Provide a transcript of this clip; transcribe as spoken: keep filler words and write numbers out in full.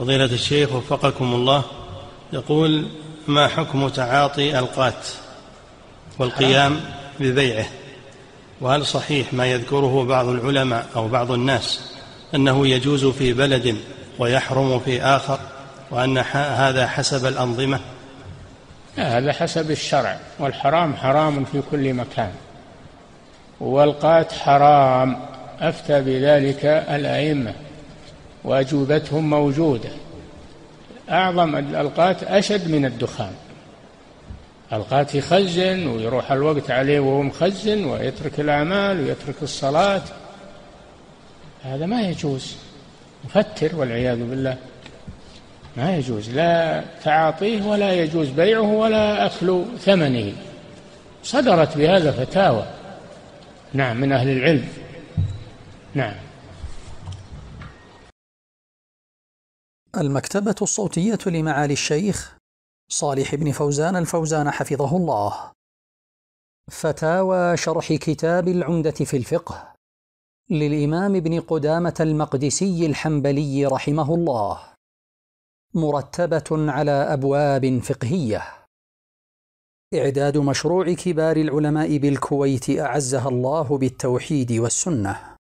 فضيلة الشيخ وفقكم الله، يقول: ما حكم تعاطي القات والقيام ببيعه؟ وهل صحيح ما يذكره بعض العلماء أو بعض الناس أنه يجوز في بلد ويحرم في آخر، وأن هذا حسب الأنظمة؟ هذا حسب الشرع، والحرام حرام في كل مكان، والقات حرام، أفتى بذلك الأئمة وأجوبتهم موجودة. أعظم القات أشد من الدخان. القات يخزن ويروح الوقت عليه وهو مخزن، ويترك الأعمال ويترك الصلاة، هذا ما يجوز، مفتر والعياذ بالله، ما يجوز لا تعاطيه ولا يجوز بيعه ولا أكل ثمنه. صدرت بهذا فتاوى نعم من أهل العلم. نعم. المكتبة الصوتية لمعالي الشيخ صالح بن فوزان الفوزان حفظه الله. فتاوى شرح كتاب العمدة في الفقه للإمام ابن قدامة المقدسي الحنبلي رحمه الله، مرتبة على أبواب فقهية. إعداد مشروع كبار العلماء بالكويت أعزها الله بالتوحيد والسنة.